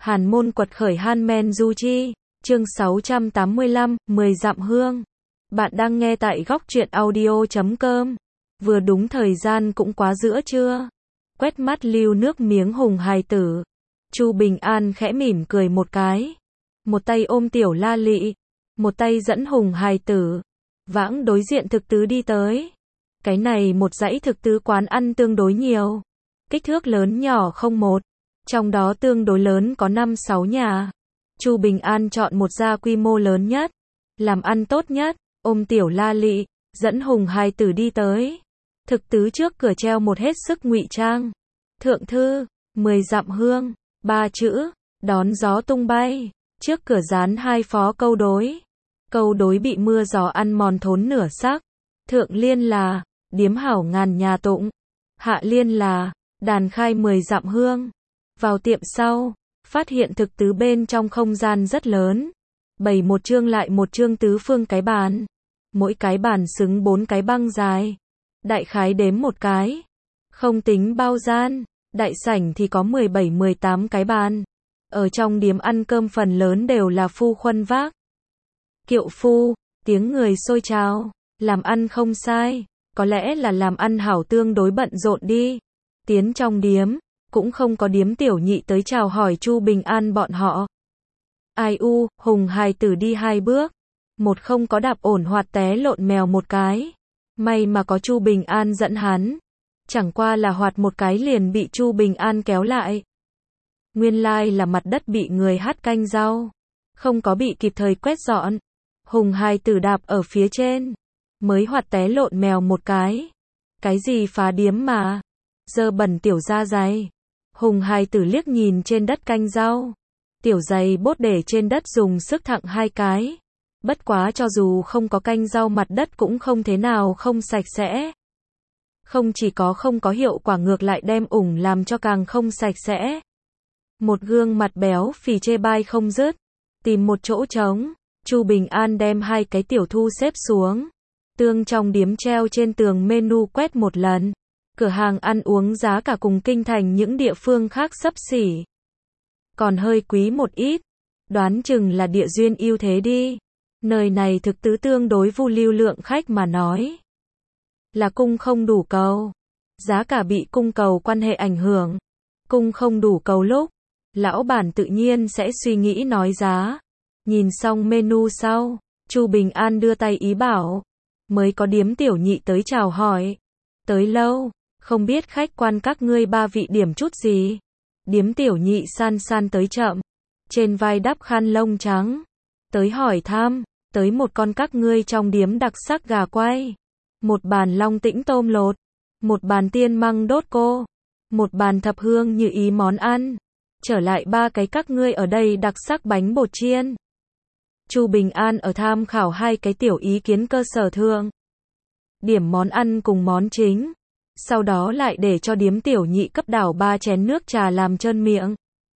Hàn môn quật khởi Han Du Chi, chương 685, 10 dặm hương. Bạn đang nghe tại góc truyện audio.com. Vừa đúng thời gian cũng quá giữa trưa. Quét mắt lưu nước miếng hùng hài tử. Chu Bình An khẽ mỉm cười một cái. Một tay ôm tiểu La Lị, một tay dẫn hùng hài tử. Vãng đối diện thực tứ đi tới. Cái này một dãy thực tứ quán ăn tương đối nhiều. Kích thước lớn nhỏ không một. Trong đó tương đối lớn có 5-6 nhà. Chu Bình An chọn một gia quy mô lớn nhất, làm ăn tốt nhất, ôm tiểu La Lị, dẫn hùng hài tử đi tới. Thực tứ trước cửa treo một hết sức ngụy trang. Thượng thư, 10 dặm hương, 3 chữ, đón gió tung bay. Trước cửa dán 2 phó câu đối. Câu đối bị mưa gió ăn mòn thốn nửa sắc. Thượng liên là, điếm hảo ngàn nhà tụng. Hạ liên là, đàn khai 10 dặm hương. Vào tiệm sau, phát hiện thực tứ bên trong không gian rất lớn. Bày một chương lại một chương tứ phương cái bàn. Mỗi cái bàn xứng 4 cái băng dài. Đại khái đếm một cái. Không tính bao gian, đại sảnh thì có 17-18 cái bàn. Ở trong điếm ăn cơm phần lớn đều là phu khuân vác. Kiệu phu, tiếng người xôi trào, làm ăn không sai, có lẽ là làm ăn hảo tương đối bận rộn đi. Tiến trong điếm, cũng không có điếm tiểu nhị tới chào hỏi Chu Bình An bọn họ. Ai u, hùng hài tử đi 2 bước, một không có đạp ổn hoạt té lộn mèo một cái. May mà có Chu Bình An dẫn hắn, chẳng qua là hoạt một cái liền bị Chu Bình An kéo lại. Nguyên lai là mặt đất bị người hắt canh rau, không có bị kịp thời quét dọn. Hùng hài tử đạp ở phía trên, mới hoạt té lộn mèo một cái. Cái gì phá điếm mà, dơ bẩn tiểu da dày. Hùng hài tử liếc nhìn trên đất canh rau. Tiểu giày bốt để trên đất dùng sức thặng 2 cái. Bất quá cho dù không có canh rau mặt đất cũng không thế nào không sạch sẽ. Không chỉ có không có hiệu quả ngược lại đem ủng làm cho càng không sạch sẽ. Một gương mặt béo phì chê bai không dứt. Tìm một chỗ trống, Chu Bình An đem 2 cái tiểu thu xếp xuống. Tương trong điếm treo trên tường menu quét một lần. Cửa hàng ăn uống giá cả cùng kinh thành những địa phương khác xấp xỉ. Còn hơi quý một ít. Đoán chừng là địa duyên ưu thế đi. Nơi này thực tứ tương đối vu lưu lượng khách mà nói. Là cung không đủ cầu. Giá cả bị cung cầu quan hệ ảnh hưởng. Cung không đủ cầu lúc, lão bản tự nhiên sẽ suy nghĩ nói giá. Nhìn xong menu sau, Chu Bình An đưa tay ý bảo. Mới có điếm tiểu nhị tới chào hỏi. Tới lâu, không biết khách quan các ngươi 3 vị điểm chút gì. Điếm tiểu nhị san san tới chậm. Trên vai đắp khăn lông trắng. Tới hỏi thăm, tới một con các ngươi trong điếm đặc sắc gà quay. Một bàn long tĩnh tôm lột. Một bàn tiên măng đốt cô. Một bàn thập hương như ý món ăn. Trở lại 3 cái các ngươi ở đây đặc sắc bánh bột chiên. Chu Bình An ở tham khảo 2 cái tiểu ý kiến cơ sở thượng. Điểm món ăn cùng món chính. Sau đó lại để cho điếm tiểu nhị cấp đảo 3 chén nước trà làm trơn miệng.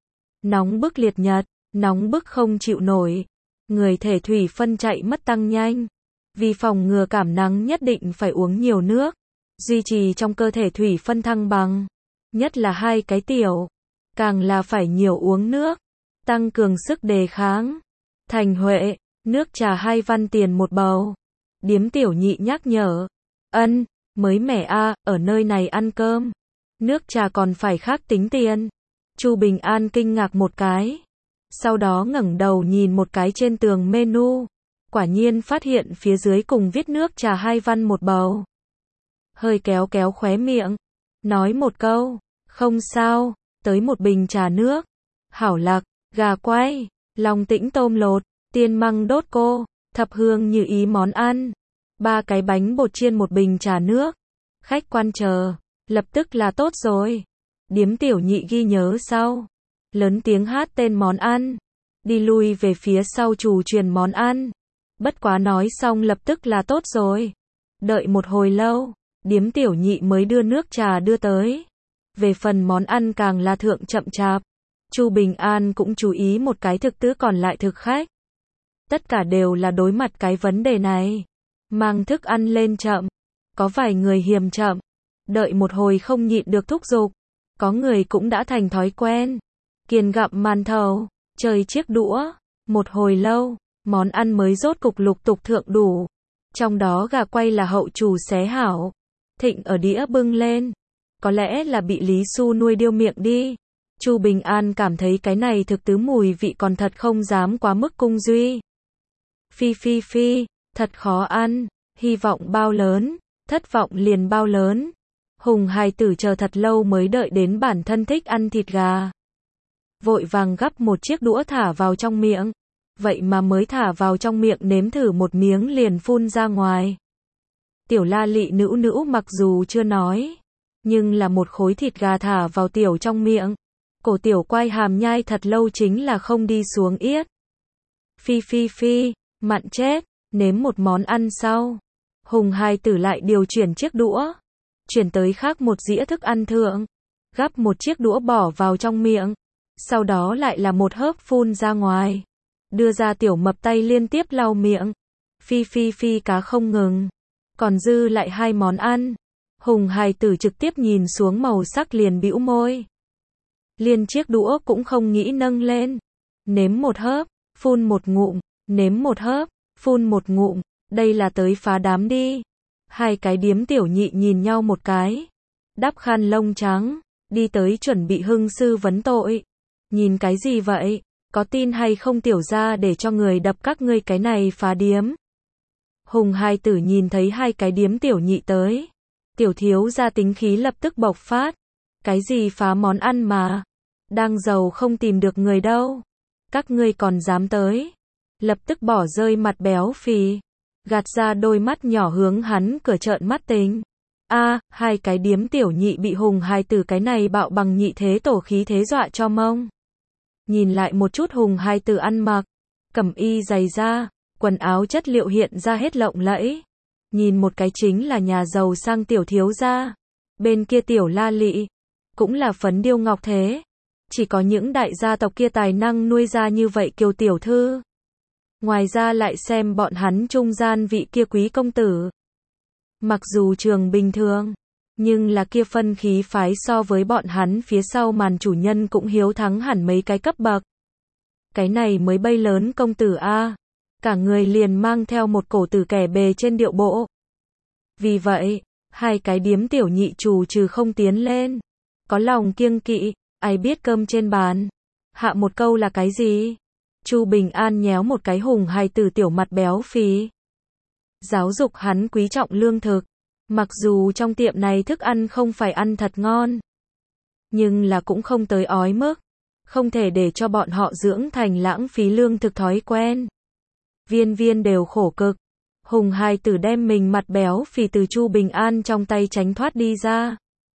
Nóng bức liệt nhật, nóng bức không chịu nổi. Người thể thủy phân chạy mất tăng nhanh. Vì phòng ngừa cảm nắng nhất định phải uống nhiều nước. Duy trì trong cơ thể thủy phân thăng bằng. Nhất là 2 cái tiểu. Càng là phải nhiều uống nước. Tăng cường sức đề kháng. Thành Huệ, nước trà 2 văn tiền một bầu. Điếm tiểu nhị nhắc nhở. Ân, mới mẻ a, ở nơi này ăn cơm. Nước trà còn phải khác tính tiền. Chu Bình An kinh ngạc một cái. Sau đó ngẩng đầu nhìn một cái trên tường menu. Quả nhiên phát hiện phía dưới cùng viết nước trà 2 văn một bầu. Hơi kéo kéo khóe miệng. Nói một câu, không sao, tới một bình trà nước. Hảo lạc, gà quay, long tĩnh tôm lột, tiên măng đốt cô, thập hương như ý món ăn. 3 cái bánh bột chiên một bình trà nước. Khách quan chờ, lập tức là tốt rồi. Điếm tiểu nhị ghi nhớ sau. Lớn tiếng hát tên món ăn. Đi lui về phía sau chủ truyền món ăn. Bất quá nói xong lập tức là tốt rồi. Đợi một hồi lâu, điếm tiểu nhị mới đưa nước trà đưa tới. Về phần món ăn càng là thượng chậm chạp. Chu Bình An cũng chú ý một cái thực tứ còn lại thực khách. Tất cả đều là đối mặt cái vấn đề này. Mang thức ăn lên chậm. Có vài người hiềm chậm. Đợi một hồi không nhịn được thúc giục. Có người cũng đã thành thói quen. kiêng gặm màn thầu, chơi chiếc đũa. Một hồi lâu, món ăn mới rốt cục lục tục thượng đủ. Trong đó gà quay là hậu chủ xé hảo, thịnh ở đĩa bưng lên. Có lẽ là bị Lý Xu nuôi điêu miệng đi. Chu Bình An cảm thấy cái này thực tứ mùi vị còn thật không dám quá mức cung duy. Phi phi phi, thật khó ăn, hy vọng bao lớn, thất vọng liền bao lớn. Hùng hài tử chờ thật lâu mới đợi đến bản thân thích ăn thịt gà. Vội vàng gắp một chiếc đũa thả vào trong miệng. Vậy mà mới thả vào trong miệng nếm thử một miếng liền phun ra ngoài. Tiểu La Lị nữu nữu mặc dù chưa nói, nhưng là một khối thịt gà thả vào tiểu trong miệng. Cổ tiểu quay hàm nhai thật lâu chính là không đi xuống yết. Phi phi phi, mặn chết, nếm một món ăn sau. Hùng hài tử lại điều chuyển chiếc đũa, chuyển tới khác một dĩa thức ăn thượng, gắp một chiếc đũa bỏ vào trong miệng, sau đó lại là một hớp phun ra ngoài, đưa ra tiểu mập tay liên tiếp lau miệng. Phi phi phi cá không ngừng, còn dư lại 2 món ăn. Hùng hài tử trực tiếp nhìn xuống màu sắc liền bĩu môi. Liên chiếc đũa cũng không nghĩ nâng lên. Nếm một hớp, phun một ngụm, nếm một hớp, phun một ngụm, đây là tới phá đám đi. 2 cái điếm tiểu nhị nhìn nhau một cái, đắp khăn lông trắng, đi tới chuẩn bị hưng sư vấn tội. Nhìn cái gì vậy, có tin hay không tiểu gia để cho người đập các ngươi cái này phá điếm. Hùng hài tử nhìn thấy 2 cái điếm tiểu nhị tới, tiểu thiếu gia tính khí lập tức bộc phát. Cái gì phá món ăn mà, đang giàu không tìm được người đâu, các ngươi còn dám tới. Lập tức bỏ rơi mặt béo phì, gạt ra đôi mắt nhỏ hướng hắn cửa trợn mắt tính. 2 cái điếm tiểu nhị bị hùng hài tử cái này bạo bằng nhị thế tổ khí thế dọa cho mông. Nhìn lại một chút hùng hài tử ăn mặc, cẩm y dày da, quần áo chất liệu hiện ra hết lộng lẫy. Nhìn một cái chính là nhà giàu sang tiểu thiếu gia. Bên kia tiểu La Lị, cũng là phấn điêu ngọc thế. Chỉ có những đại gia tộc kia tài năng nuôi ra như vậy kiều tiểu thư. Ngoài ra lại xem bọn hắn trung gian vị kia quý công tử. Mặc dù trường bình thường, nhưng là kia phân khí phái so với bọn hắn phía sau màn chủ nhân cũng hiếu thắng hẳn mấy cái cấp bậc. Cái này mới bay lớn công tử a, cả người liền mang theo một cổ tử kẻ bề trên điệu bộ. Vì vậy, 2 cái điếm tiểu nhị trù trừ không tiến lên, có lòng kiêng kỵ, ai biết cơm trên bàn. Hạ một câu là cái gì? Chu Bình An nhéo một cái hùng hài tử tiểu mặt béo phì. Giáo dục hắn quý trọng lương thực. Mặc dù trong tiệm này thức ăn không phải ăn thật ngon, nhưng là cũng không tới ói mức. Không thể để cho bọn họ dưỡng thành lãng phí lương thực thói quen. Viên viên đều khổ cực. Hùng hài tử đem mình mặt béo phì từ Chu Bình An trong tay tránh thoát đi ra.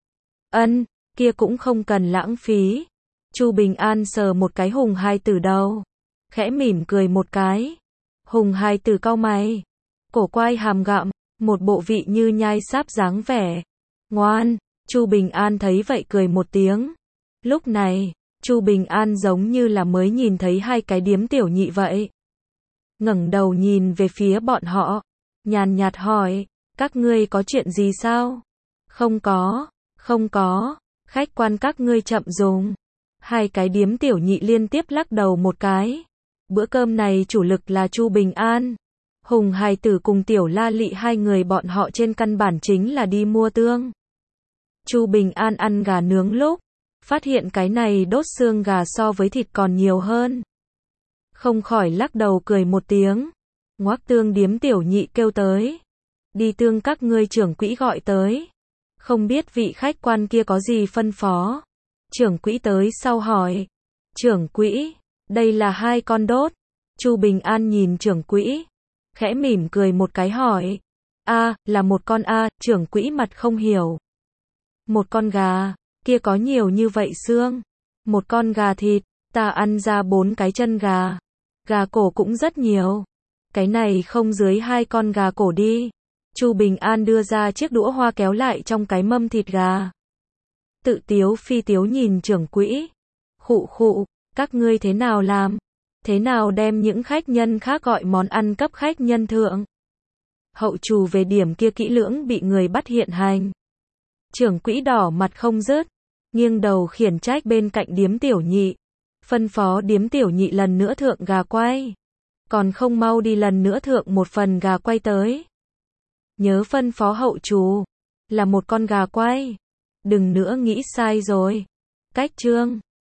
Kia cũng không cần lãng phí. Chu Bình An sờ một cái hùng hài tử đầu, khẽ mỉm cười một cái. Hùng hài tử cau mày, cổ quai hàm gặm, một bộ vị như nhai sáp dáng vẻ. Ngoan, Chu Bình An thấy vậy cười một tiếng. Lúc này, Chu Bình An giống như là mới nhìn thấy 2 cái điếm tiểu nhị vậy. Ngẩng đầu nhìn về phía bọn họ, nhàn nhạt hỏi, các ngươi có chuyện gì sao? Không có, khách quan các ngươi chậm dùng. 2 cái điếm tiểu nhị liên tiếp lắc đầu một cái. Bữa cơm này chủ lực là Chu Bình An. Hùng hài tử cùng tiểu La Lị 2 người bọn họ trên căn bản chính là đi mua tương. Chu Bình An ăn gà nướng lúc, phát hiện cái này đốt xương gà so với thịt còn nhiều hơn. Không khỏi lắc đầu cười một tiếng. Ngoác tương điếm tiểu nhị kêu tới. Đi tương các ngươi trưởng quỹ gọi tới. Không biết vị khách quan kia có gì phân phó. Trưởng quỹ tới sau hỏi. Trưởng quỹ, đây là 2 con đốt. Chu Bình An nhìn trưởng quỹ, khẽ mỉm cười một cái hỏi. Là một con trưởng quỹ mặt không hiểu. Một con gà, kia có nhiều như vậy xương. Một con gà thịt, ta ăn ra 4 cái chân gà. Gà cổ cũng rất nhiều. Cái này không dưới 2 con gà cổ đi. Chu Bình An đưa ra chiếc đũa hoa kéo lại trong cái mâm thịt gà. Tự tiếu phi tiếu nhìn trưởng quỹ. Khụ, các ngươi thế nào làm? Thế nào đem những khách nhân khác gọi món ăn cấp khách nhân thượng? Hậu trù về điểm kia kỹ lưỡng bị người bắt hiện hành. Trưởng quỹ đỏ mặt không dứt, nghiêng đầu khiển trách bên cạnh điếm tiểu nhị. Phân phó điếm tiểu nhị lần nữa thượng gà quay. Còn không mau đi lần nữa thượng một phần gà quay tới. Nhớ phân phó hậu trù. Là một con gà quay. Đừng nữa nghĩ sai rồi. Cách chương